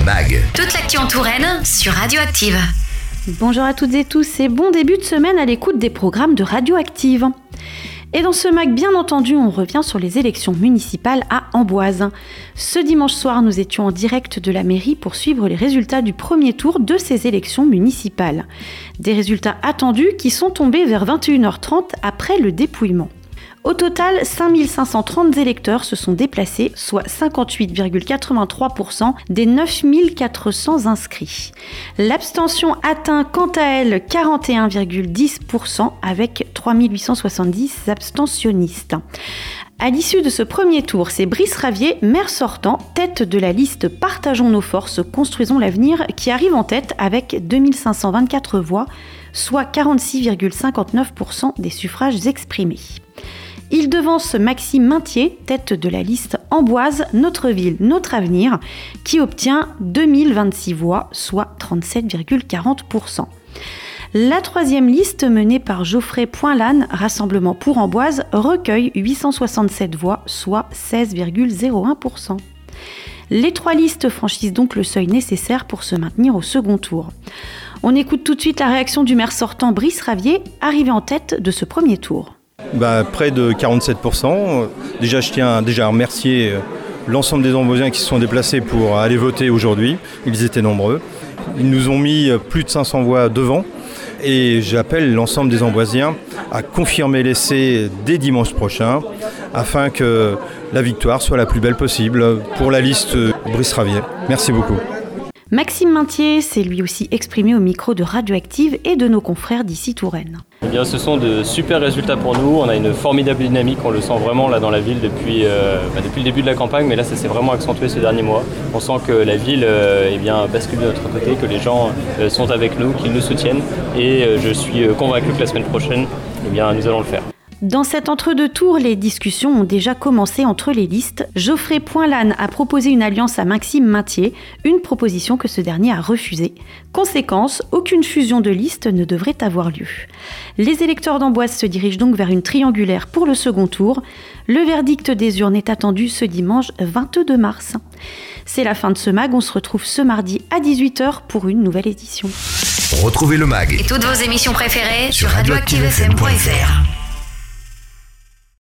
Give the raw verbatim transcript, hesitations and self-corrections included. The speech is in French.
mag. Toute l'actu en Touraine sur Radioactive. Bonjour à toutes et tous et bon début de semaine à l'écoute des programmes de Radioactive. Et dans ce mag, bien entendu, on revient sur les élections municipales à Amboise. Ce dimanche soir, nous étions en direct de la mairie pour suivre les résultats du premier tour de ces élections municipales. Des résultats attendus qui sont tombés vers vingt et une heures trente après le dépouillement. Au total, cinq mille cinq cent trente électeurs se sont déplacés, soit cinquante-huit virgule quatre-vingt-trois pour cent des neuf mille quatre cents inscrits. L'abstention atteint quant à elle quarante et un virgule dix pour cent avec trois mille huit cent soixante-dix abstentionnistes. À l'issue de ce premier tour, c'est Brice Ravier, maire sortant, tête de la liste Partageons nos forces, construisons l'avenir, qui arrive en tête avec deux mille cinq cent vingt-quatre voix, soit quarante-six virgule cinquante-neuf pour cent des suffrages exprimés. Il devance Maxime Maintier, tête de la liste Amboise, Notre Ville, Notre Avenir, qui obtient deux mille vingt-six voix, soit trente-sept virgule quarante pour cent. La troisième liste, menée par Geoffrey Poinlanne, Rassemblement pour Amboise, recueille huit cent soixante-sept voix, soit seize virgule zéro un pour cent. Les trois listes franchissent donc le seuil nécessaire pour se maintenir au second tour. On écoute tout de suite la réaction du maire sortant Brice Ravier, arrivé en tête de ce premier tour. Bah, près de quarante-sept pour cent. Déjà, je tiens déjà à remercier l'ensemble des Amboisiens qui se sont déplacés pour aller voter aujourd'hui. Ils étaient nombreux. Ils nous ont mis plus de cinq cents voix devant. Et j'appelle l'ensemble des Amboisiens à confirmer l'essai dès dimanche prochain afin que la victoire soit la plus belle possible pour la liste Brice Ravier. Merci beaucoup. Maxime Maintier s'est lui aussi exprimé au micro de Radioactive et de nos confrères d'ici Touraine. Eh bien, ce sont de super résultats pour nous. On a une formidable dynamique, on le sent vraiment là dans la ville depuis, euh, bah, depuis le début de la campagne, mais là ça s'est vraiment accentué ce dernier mois. On sent que la ville euh, eh bien, bascule de notre côté, que les gens euh, sont avec nous, qu'ils nous soutiennent, et euh, je suis euh, convaincu que la semaine prochaine, eh bien, nous allons le faire. Dans cet entre-deux tours, les discussions ont déjà commencé entre les listes. Geoffrey Poinlanne a proposé une alliance à Maxime Maintier, une proposition que ce dernier a refusée. Conséquence, aucune fusion de listes ne devrait avoir lieu. Les électeurs d'Amboise se dirigent donc vers une triangulaire pour le second tour. Le verdict des urnes est attendu ce dimanche vingt-deux mars. C'est la fin de ce mag, on se retrouve ce mardi à dix-huit heures pour une nouvelle édition. Retrouvez le mag Et toutes vos émissions préférées sur radioactive f m point f r.